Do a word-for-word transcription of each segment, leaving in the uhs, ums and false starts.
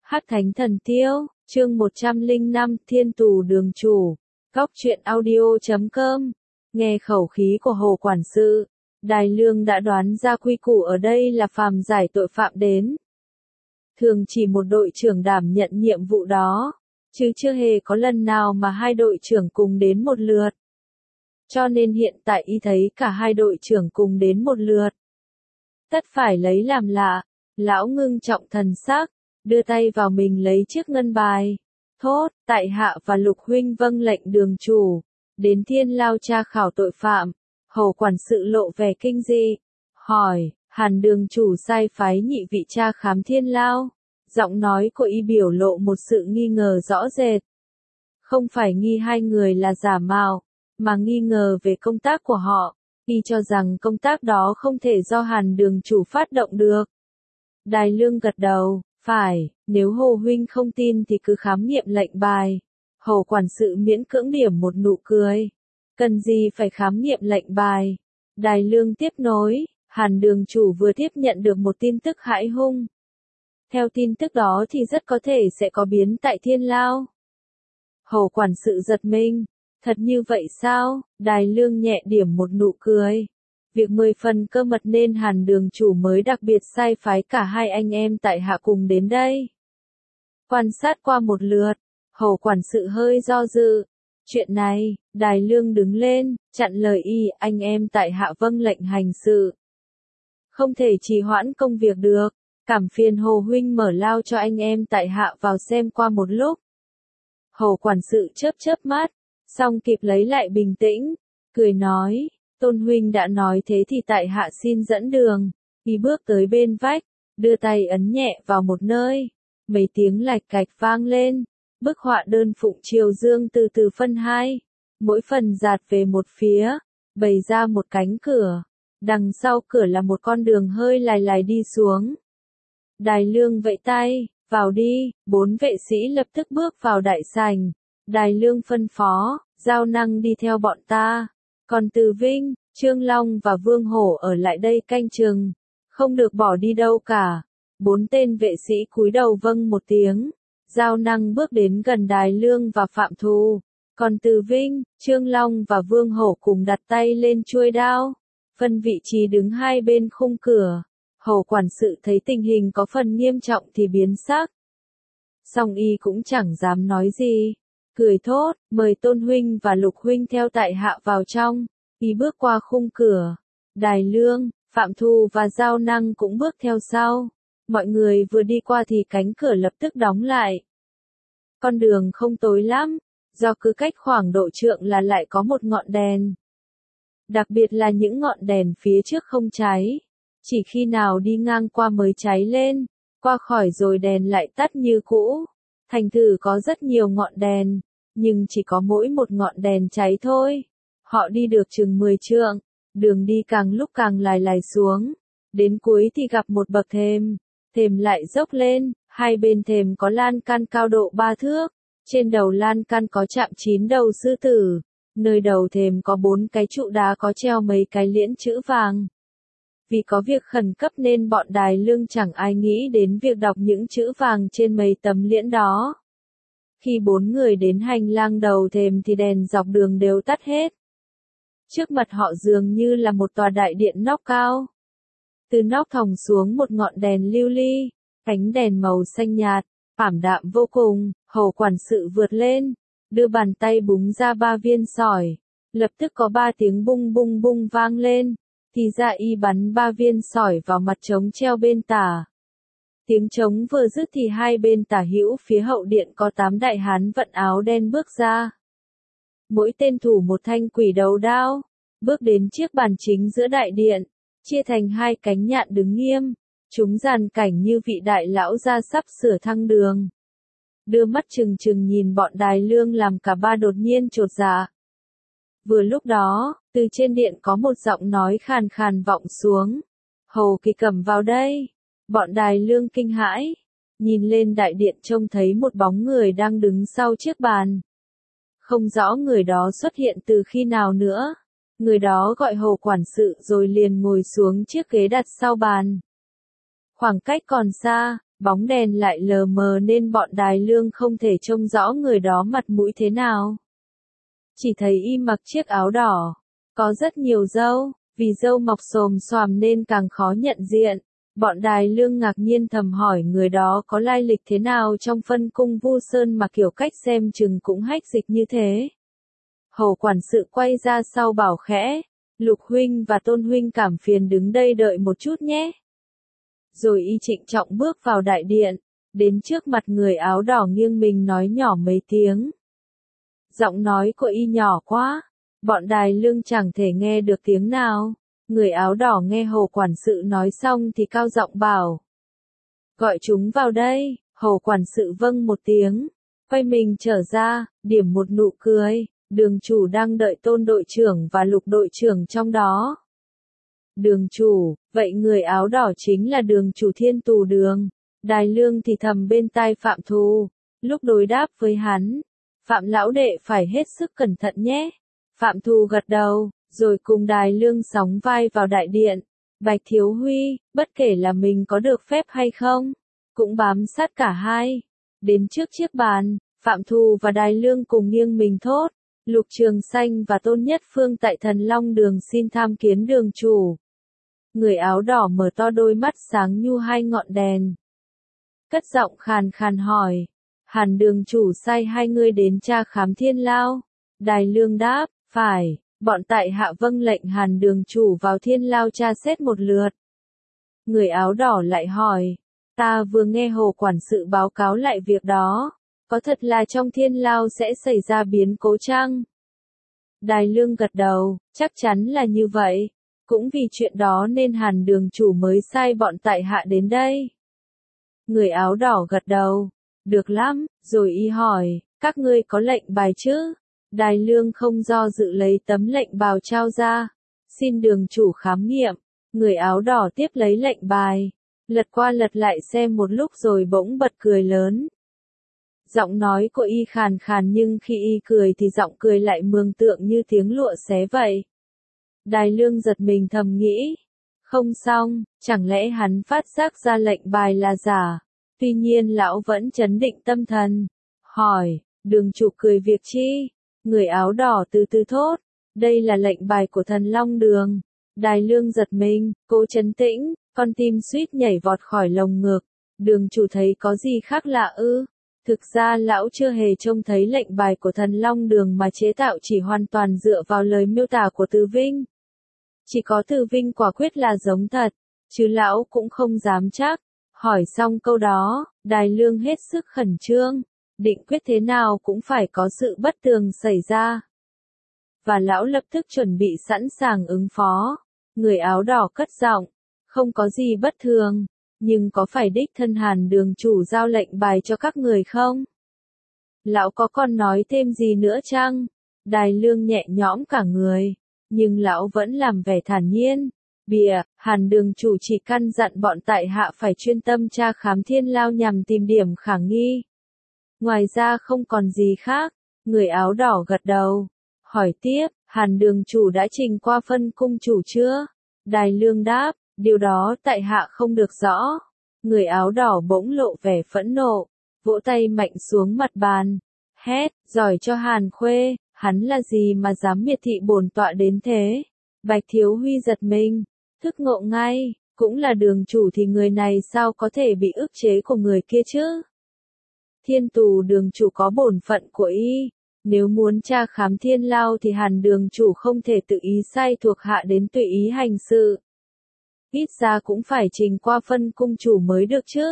Hắc Thánh Thần Tiêu, chương một trăm lẻ năm, Thiên Tù Đường Chủ. Góc truyện audio chấm com. Nghe khẩu khí của Hồ quản sự, Đài Lương đã đoán ra quy củ ở đây là phàm giải tội phạm đến. Thường chỉ một đội trưởng đảm nhận nhiệm vụ đó, chứ chưa hề có lần nào mà hai đội trưởng cùng đến một lượt. Cho nên hiện tại y thấy cả hai đội trưởng cùng đến một lượt, tất phải lấy làm lạ. Lão ngưng trọng thần sắc, đưa tay vào mình lấy chiếc ngân bài. Thốt, tại hạ và Lục huynh vâng lệnh đường chủ, đến Thiên Lao tra khảo tội phạm. Hầu quản sự lộ vẻ kinh dị, hỏi, Hàn đường chủ sai phái nhị vị tra khám Thiên Lao. Giọng nói của y biểu lộ một sự nghi ngờ rõ rệt. Không phải nghi hai người là giả mạo, mà nghi ngờ về công tác của họ. Y cho rằng công tác đó không thể do Hàn đường chủ phát động được. Đài Lương gật đầu, phải, nếu Hồ huynh không tin thì cứ khám nghiệm lệnh bài. Hầu quản sự miễn cưỡng điểm một nụ cười. Cần gì phải khám nghiệm lệnh bài? Đài Lương tiếp nối, Hàn đường chủ vừa tiếp nhận được một tin tức hãi hung. Theo tin tức đó thì rất có thể sẽ có biến tại Thiên Lao. Hầu quản sự giật mình, thật như vậy sao? Đài Lương nhẹ điểm một nụ cười. Việc mười phần cơ mật nên Hàn đường chủ mới đặc biệt sai phái cả hai anh em tại hạ cùng đến đây. Quan sát qua một lượt, Hầu quản sự hơi do dự. Chuyện này, Đài Lương đứng lên, chặn lời y, anh em tại hạ vâng lệnh hành sự. Không thể trì hoãn công việc được, cảm phiền Hồ huynh mở lao cho anh em tại hạ vào xem qua một lúc. Hầu quản sự chớp chớp mắt, xong kịp lấy lại bình tĩnh, cười nói. Tôn huynh đã nói thế thì tại hạ xin dẫn đường. Y bước tới bên vách, đưa tay ấn nhẹ vào một nơi. Mấy tiếng lạch cạch vang lên. Bức họa đơn phụng chiều dương từ từ phân hai. Mỗi phần dạt về một phía, bày ra một cánh cửa. Đằng sau cửa là một con đường hơi lài lài đi xuống. Đài Lương vẫy tay, vào đi. Bốn vệ sĩ lập tức bước vào đại sảnh. Đài Lương phân phó, Giao Năng đi theo bọn ta. Còn Từ Vinh, Trương Long và Vương Hổ ở lại đây canh chừng, không được bỏ đi đâu cả. Bốn tên vệ sĩ cúi đầu vâng một tiếng. Giao Năng bước đến gần Đài Lương và Phạm Thù. Còn Từ Vinh, Trương Long và Vương Hổ cùng đặt tay lên chuôi đao, phân vị trí đứng hai bên khung cửa. Hầu quản sự thấy tình hình có phần nghiêm trọng thì biến sắc. Song y cũng chẳng dám nói gì. Cười thốt, mời Tôn huynh và Lục huynh theo tại hạ vào trong. Y bước qua khung cửa. Đài Lương, Phạm Thù và Giao Năng cũng bước theo sau. Mọi người vừa đi qua thì cánh cửa lập tức đóng lại. Con đường không tối lắm, do cứ cách khoảng độ trượng là lại có một ngọn đèn. Đặc biệt là những ngọn đèn phía trước không cháy. Chỉ khi nào đi ngang qua mới cháy lên, qua khỏi rồi đèn lại tắt như cũ. Thành thử có rất nhiều ngọn đèn, nhưng chỉ có mỗi một ngọn đèn cháy thôi. Họ đi được chừng mười trượng, đường đi càng lúc càng lài lài xuống. Đến cuối thì gặp một bậc thềm, thềm lại dốc lên, hai bên thềm có lan can cao độ ba thước. Trên đầu lan can có chạm chín đầu sư tử, nơi đầu thềm có bốn cái trụ đá có treo mấy cái liễn chữ vàng. Vì có việc khẩn cấp nên bọn Đài Lương chẳng ai nghĩ đến việc đọc những chữ vàng trên mấy tấm liễn đó. Khi bốn người đến hành lang đầu thềm thì đèn dọc đường đều tắt hết. Trước mặt họ dường như là một tòa đại điện nóc cao. Từ nóc thòng xuống một ngọn đèn lưu ly, ánh đèn màu xanh nhạt, ảm đạm vô cùng. Hầu quản sự vượt lên, đưa bàn tay búng ra ba viên sỏi. Lập tức có ba tiếng bung bung bung vang lên. Thì ra y bắn ba viên sỏi vào mặt trống treo bên tả. Tiếng trống vừa dứt thì hai bên tả hữu phía hậu điện có tám đại hán vận áo đen bước ra. Mỗi tên thủ một thanh quỷ đầu đao, bước đến chiếc bàn chính giữa đại điện, chia thành hai cánh nhạn đứng nghiêm. Chúng dàn cảnh như vị đại lão gia sắp sửa thăng đường. Đưa mắt chừng chừng nhìn bọn Đài Lương làm cả ba đột nhiên chột dạ. Vừa lúc đó, từ trên điện có một giọng nói khàn khàn vọng xuống. Hầu Kỳ Cẩm vào đây. Bọn Đài Lương kinh hãi. Nhìn lên đại điện trông thấy một bóng người đang đứng sau chiếc bàn. Không rõ người đó xuất hiện từ khi nào nữa. Người đó gọi Hầu quản sự rồi liền ngồi xuống chiếc ghế đặt sau bàn. Khoảng cách còn xa, bóng đèn lại lờ mờ nên bọn Đài Lương không thể trông rõ người đó mặt mũi thế nào. Chỉ thấy y mặc chiếc áo đỏ, có rất nhiều râu, vì râu mọc xồm xoàm nên càng khó nhận diện. Bọn Đài Lương ngạc nhiên thầm hỏi người đó có lai lịch thế nào trong phân cung Vu Sơn mà kiểu cách xem chừng cũng hách dịch như thế. Hầu quản sự quay ra sau bảo khẽ, Lục huynh và Tôn huynh cảm phiền đứng đây đợi một chút nhé. Rồi y trịnh trọng bước vào đại điện, đến trước mặt người áo đỏ nghiêng mình nói nhỏ mấy tiếng. Giọng nói của y nhỏ quá, bọn Đài Lương chẳng thể nghe được tiếng nào. Người áo đỏ nghe Hầu quản sự nói xong thì cao giọng bảo. Gọi chúng vào đây. Hầu quản sự vâng một tiếng, quay mình trở ra, điểm một nụ cười. Đường chủ đang đợi Tôn đội trưởng và Lục đội trưởng trong đó. Đường chủ, vậy người áo đỏ chính là đường chủ Thiên Tù Đường. Đài Lương thì thầm bên tai Phạm Thù, lúc đối đáp với hắn. Phạm lão đệ phải hết sức cẩn thận nhé. Phạm Thù gật đầu, rồi cùng Đài Lương sóng vai vào đại điện. Bạch Thiếu Huy, bất kể là mình có được phép hay không, cũng bám sát cả hai. Đến trước chiếc bàn, Phạm Thù và Đài Lương cùng nghiêng mình thốt. Lục Trường Xanh và Tôn Nhất Phương tại Thần Long Đường xin tham kiến đường chủ. Người áo đỏ mở to đôi mắt sáng như hai ngọn đèn. Cất giọng khàn khàn hỏi. Hàn đường chủ sai hai người đến tra khám Thiên Lao. Đài Lương đáp, phải, bọn tại hạ vâng lệnh Hàn đường chủ vào Thiên Lao tra xét một lượt. Người áo đỏ lại hỏi. Ta vừa nghe Hồ quản sự báo cáo lại việc đó. Có thật là trong Thiên Lao sẽ xảy ra biến cố chăng? Đài Lương gật đầu, chắc chắn là như vậy. Cũng vì chuyện đó nên Hàn đường chủ mới sai bọn tại hạ đến đây. Người áo đỏ gật đầu. Được lắm, rồi y hỏi, các ngươi có lệnh bài chứ? Đài Lương không do dự lấy tấm lệnh bào trao ra. Xin đường chủ khám nghiệm. Người áo đỏ tiếp lấy lệnh bài. Lật qua lật lại xem một lúc rồi bỗng bật cười lớn. Giọng nói của y khàn khàn nhưng khi y cười thì giọng cười lại mường tượng như tiếng lụa xé vậy. Đài Lương giật mình thầm nghĩ. Không xong, chẳng lẽ hắn phát giác ra lệnh bài là giả. Tuy nhiên lão vẫn trấn định tâm thần. Hỏi, đường chủ cười việc chi? Người áo đỏ từ từ thốt. Đây là lệnh bài của Thần Long Đường. Đài Lương giật mình, cố trấn tĩnh, con tim suýt nhảy vọt khỏi lồng ngực. Đường chủ thấy có gì khác lạ ư? Thực ra lão chưa hề trông thấy lệnh bài của Thần Long Đường mà chế tạo chỉ hoàn toàn dựa vào lời miêu tả của Từ Vinh. Chỉ có Từ Vinh quả quyết là giống thật, chứ lão cũng không dám chắc. Hỏi xong câu đó, Đài Lương hết sức khẩn trương, định quyết thế nào cũng phải có sự bất tường xảy ra. Và lão lập tức chuẩn bị sẵn sàng ứng phó. Người áo đỏ cất giọng, không có gì bất thường. Nhưng có phải đích thân Hàn đường chủ giao lệnh bài cho các người không? Lão có còn nói thêm gì nữa chăng? Đài Lương nhẹ nhõm cả người, nhưng lão vẫn làm vẻ thản nhiên. Bìa, Hàn đường chủ chỉ căn dặn bọn tại hạ phải chuyên tâm tra khám Thiên Lao nhằm tìm điểm khả nghi. Ngoài ra không còn gì khác. Người áo đỏ gật đầu. Hỏi tiếp, Hàn đường chủ đã trình qua phân cung chủ chưa? Đài Lương đáp. Điều đó tại hạ không được rõ. Người áo đỏ bỗng lộ vẻ phẫn nộ, vỗ tay mạnh xuống mặt bàn, hét, giỏi cho Hàn Khuê, hắn là gì mà dám miệt thị bổn tọa đến thế? Bạch Thiếu Huy giật mình, thức ngộ ngay, cũng là đường chủ thì người này sao có thể bị ức chế của người kia chứ? Thiên Tù đường chủ có bổn phận của y, nếu muốn tra khám Thiên Lao thì Hàn đường chủ không thể tự ý sai thuộc hạ đến tùy ý hành sự. Ít ra cũng phải trình qua phân cung chủ mới được chứ.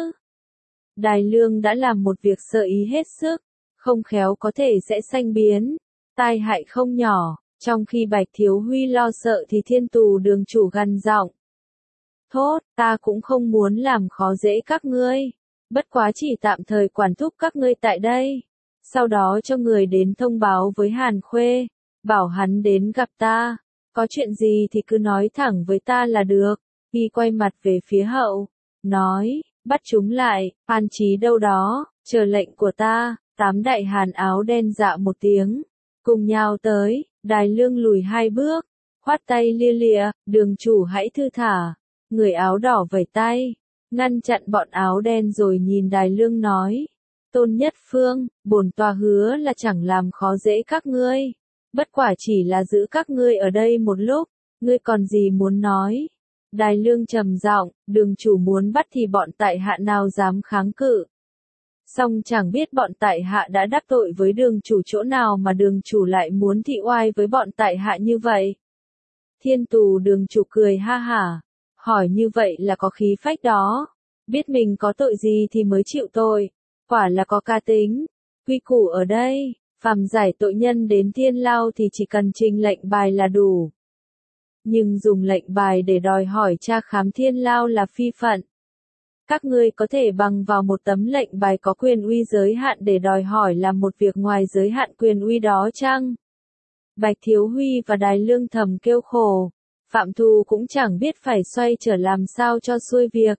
Đài Lương đã làm một việc sơ ý hết sức, không khéo có thể sẽ sanh biến, tai hại không nhỏ, trong khi Bạch Thiếu Huy lo sợ thì Thiên Tù đường chủ gằn giọng. Thốt, ta cũng không muốn làm khó dễ các ngươi, bất quá chỉ tạm thời quản thúc các ngươi tại đây, sau đó cho người đến thông báo với Hàn Khuê, bảo hắn đến gặp ta, có chuyện gì thì cứ nói thẳng với ta là được. Y quay mặt về phía hậu, nói, bắt chúng lại, an trí đâu đó, chờ lệnh của ta. Tám đại hàn áo đen dạ một tiếng, cùng nhau tới. Đài Lương lùi hai bước, khoát tay lia lịa, đường chủ hãy thư thả. Người áo đỏ vẩy tay, ngăn chặn bọn áo đen rồi nhìn Đài Lương nói. Tôn Nhất Phương, bổn tòa hứa là chẳng làm khó dễ các ngươi. Bất quả chỉ là giữ các ngươi ở đây một lúc, ngươi còn gì muốn nói. Đài Lương trầm giọng, đường chủ muốn bắt thì bọn tại hạ nào dám kháng cự. Song chẳng biết bọn tại hạ đã đắc tội với đường chủ chỗ nào mà đường chủ lại muốn thị oai với bọn tại hạ như vậy. Thiên Tù đường chủ cười ha hả, hỏi như vậy là có khí phách đó, biết mình có tội gì thì mới chịu tội, quả là có ca tính. Quy củ ở đây, phàm giải tội nhân đến thiên lao thì chỉ cần trình lệnh bài là đủ. Nhưng dùng lệnh bài để đòi hỏi tra khám thiên lao là phi phận. Các ngươi có thể bằng vào một tấm lệnh bài có quyền uy giới hạn để đòi hỏi làm một việc ngoài giới hạn quyền uy đó chăng? Bạch Thiếu Huy và Đài Lương thầm kêu khổ, Phạm Thù cũng chẳng biết phải xoay trở làm sao cho xuôi việc.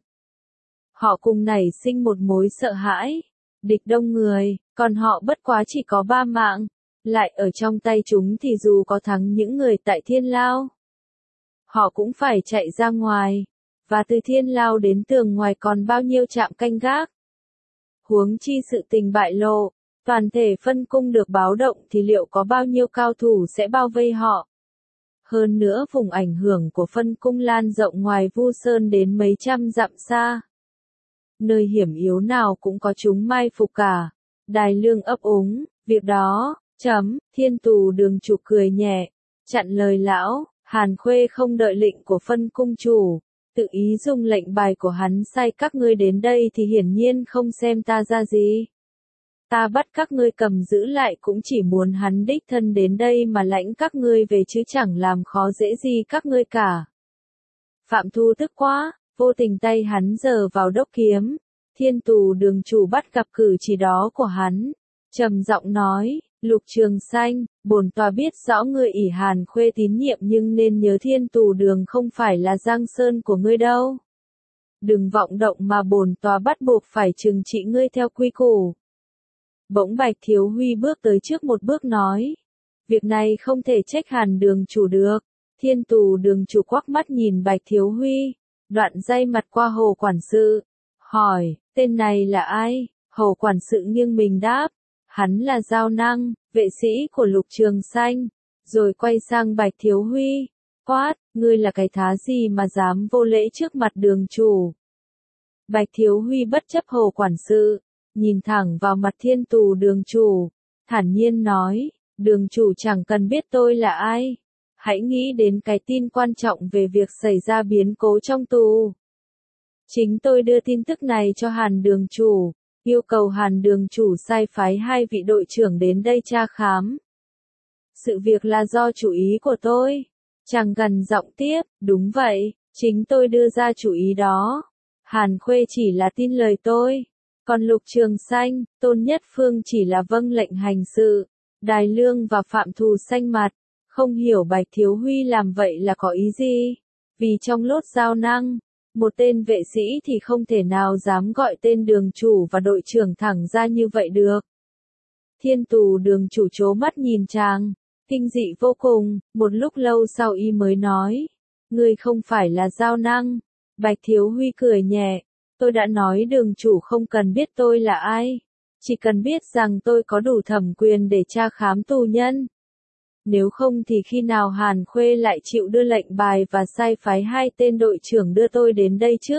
Họ cùng nảy sinh một mối sợ hãi, địch đông người, còn họ bất quá chỉ có ba mạng, lại ở trong tay chúng thì dù có thắng những người tại thiên lao, họ cũng phải chạy ra ngoài. Và từ thiên lao đến tường ngoài còn bao nhiêu trạm canh gác. Huống chi sự tình bại lộ, toàn thể phân cung được báo động thì liệu có bao nhiêu cao thủ sẽ bao vây họ. Hơn nữa vùng ảnh hưởng của phân cung lan rộng ngoài Vu Sơn đến mấy trăm dặm xa. Nơi hiểm yếu nào cũng có chúng mai phục cả. Đài Lương ấp úng, việc đó, chấm, Thiên Tù đường chủ cười nhẹ, chặn lời lão, Hàn Khuê không đợi lệnh của phân cung chủ. Tự ý dùng lệnh bài của hắn sai các ngươi đến đây thì hiển nhiên không xem ta ra gì. Ta bắt các ngươi cầm giữ lại cũng chỉ muốn hắn đích thân đến đây mà lãnh các ngươi về chứ chẳng làm khó dễ gì các ngươi cả. Phạm Thu tức quá, vô tình tay hắn giở vào đốc kiếm. Thiên Tù đường chủ bắt gặp cử chỉ đó của hắn, trầm giọng nói, Lục Trường Xanh, bổn tòa biết rõ ngươi ỷ Hàn Khuê tín nhiệm nhưng nên nhớ Thiên Tù đường không phải là giang sơn của ngươi đâu. Đừng vọng động mà bổn tòa bắt buộc phải trừng trị ngươi theo quy củ. Bỗng Bạch Thiếu Huy bước tới trước một bước nói, việc này không thể trách Hàn đường chủ được. Thiên Tù đường chủ quắc mắt nhìn Bạch Thiếu Huy, đoạn dây mặt qua Hồ quản sự, hỏi, tên này là ai? Hồ quản sự nghiêng mình đáp, hắn là Giao Năng, vệ sĩ của Lục Trường Xanh, rồi quay sang Bạch Thiếu Huy, quát, ngươi là cái thá gì mà dám vô lễ trước mặt đường chủ. Bạch Thiếu Huy bất chấp Hồ quản sự, nhìn thẳng vào mặt Thiên Tù đường chủ, thản nhiên nói, đường chủ chẳng cần biết tôi là ai, hãy nghĩ đến cái tin quan trọng về việc xảy ra biến cố trong tù. Chính tôi đưa tin tức này cho Hàn đường chủ, yêu cầu Hàn đường chủ sai phái hai vị đội trưởng đến đây tra khám. Sự việc là do chủ ý của tôi. Chàng gần giọng tiếp, đúng vậy, chính tôi đưa ra chủ ý đó. Hàn Khuê chỉ là tin lời tôi. Còn Lục Trường Xanh, Tôn Nhất Phương chỉ là vâng lệnh hành sự. Đài Lương và Phạm Thù xanh mặt, không hiểu Bạch Thiếu Huy làm vậy là có ý gì. Vì trong lốt Giao Năng, một tên vệ sĩ thì không thể nào dám gọi tên đường chủ và đội trưởng thẳng ra như vậy được. Thiên Tù đường chủ trố mắt nhìn chàng, kinh dị vô cùng, một lúc lâu sau y mới nói, ngươi không phải là Giao Năng. Bạch Thiếu Huy cười nhẹ, tôi đã nói đường chủ không cần biết tôi là ai, chỉ cần biết rằng tôi có đủ thẩm quyền để tra khám tù nhân. Nếu không thì khi nào Hàn Khuê lại chịu đưa lệnh bài và sai phái hai tên đội trưởng đưa tôi đến đây chứ?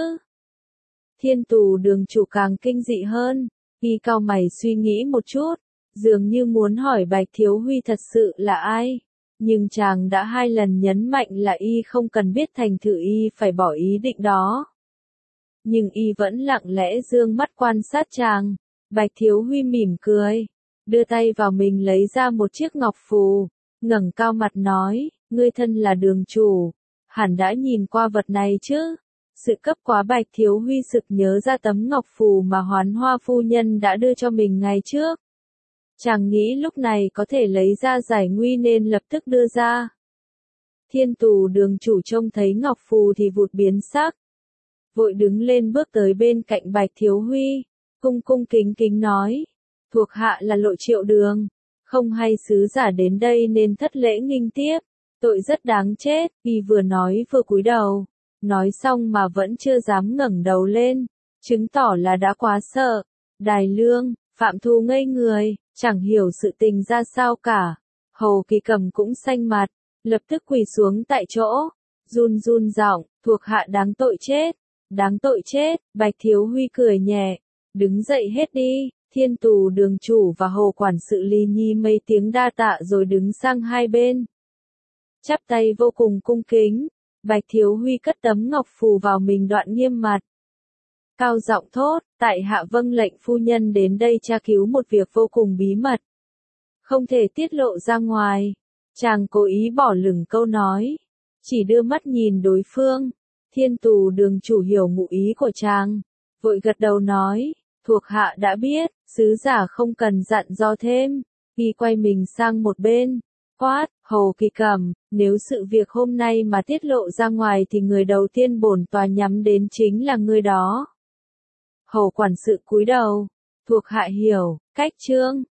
Thiên Tù đường chủ càng kinh dị hơn, y cau mày suy nghĩ một chút, dường như muốn hỏi Bạch Thiếu Huy thật sự là ai. Nhưng chàng đã hai lần nhấn mạnh là y không cần biết thành thử y phải bỏ ý định đó. Nhưng y vẫn lặng lẽ dương mắt quan sát chàng. Bạch Thiếu Huy mỉm cười, đưa tay vào mình lấy ra một chiếc ngọc phù, ngẩng cao mặt nói, ngươi thân là đường chủ, hẳn đã nhìn qua vật này chứ. Sự cấp quá Bạch Thiếu Huy sực nhớ ra tấm ngọc phù mà Hoán Hoa phu nhân đã đưa cho mình ngày trước. Chàng nghĩ lúc này có thể lấy ra giải nguy nên lập tức đưa ra. Thiên Tù đường chủ trông thấy ngọc phù thì vụt biến sắc, vội đứng lên bước tới bên cạnh Bạch Thiếu Huy, cung cung kính kính nói, thuộc hạ là Lộ Triệu Đường, không hay sứ giả đến đây nên thất lễ nghinh tiếp, tội rất đáng chết. Y vừa nói vừa cúi đầu, nói xong mà vẫn chưa dám ngẩng đầu lên, chứng tỏ là đã quá sợ. Đài Lương, Phạm Thu ngây người, chẳng hiểu sự tình ra sao cả. Hồ Kỳ Cầm cũng xanh mặt, lập tức quỳ xuống tại chỗ, run run giọng, thuộc hạ đáng tội chết, đáng tội chết. Bạch Thiếu Huy cười nhẹ, đứng dậy hết đi. Thiên Tù Đường chủ và Hồ quản sự Lý Nhi mấy tiếng đa tạ rồi đứng sang hai bên, chắp tay vô cùng cung kính. Bạch Thiếu Huy cất tấm ngọc phù vào mình đoạn nghiêm mặt, cao giọng thốt, tại hạ vâng lệnh phu nhân đến đây tra cứu một việc vô cùng bí mật, không thể tiết lộ ra ngoài. Chàng cố ý bỏ lửng câu nói, chỉ đưa mắt nhìn đối phương. Thiên Tù Đường chủ hiểu ngụ ý của chàng, vội gật đầu nói, thuộc hạ đã biết, sứ giả không cần dặn dò thêm. Ghi quay mình sang một bên, quát, Hồ Kỳ Cầm, nếu sự việc hôm nay mà tiết lộ ra ngoài thì người đầu tiên bổn tòa nhắm đến chính là ngươi đó. Hồ quản sự cúi đầu, thuộc hạ hiểu, cách trương.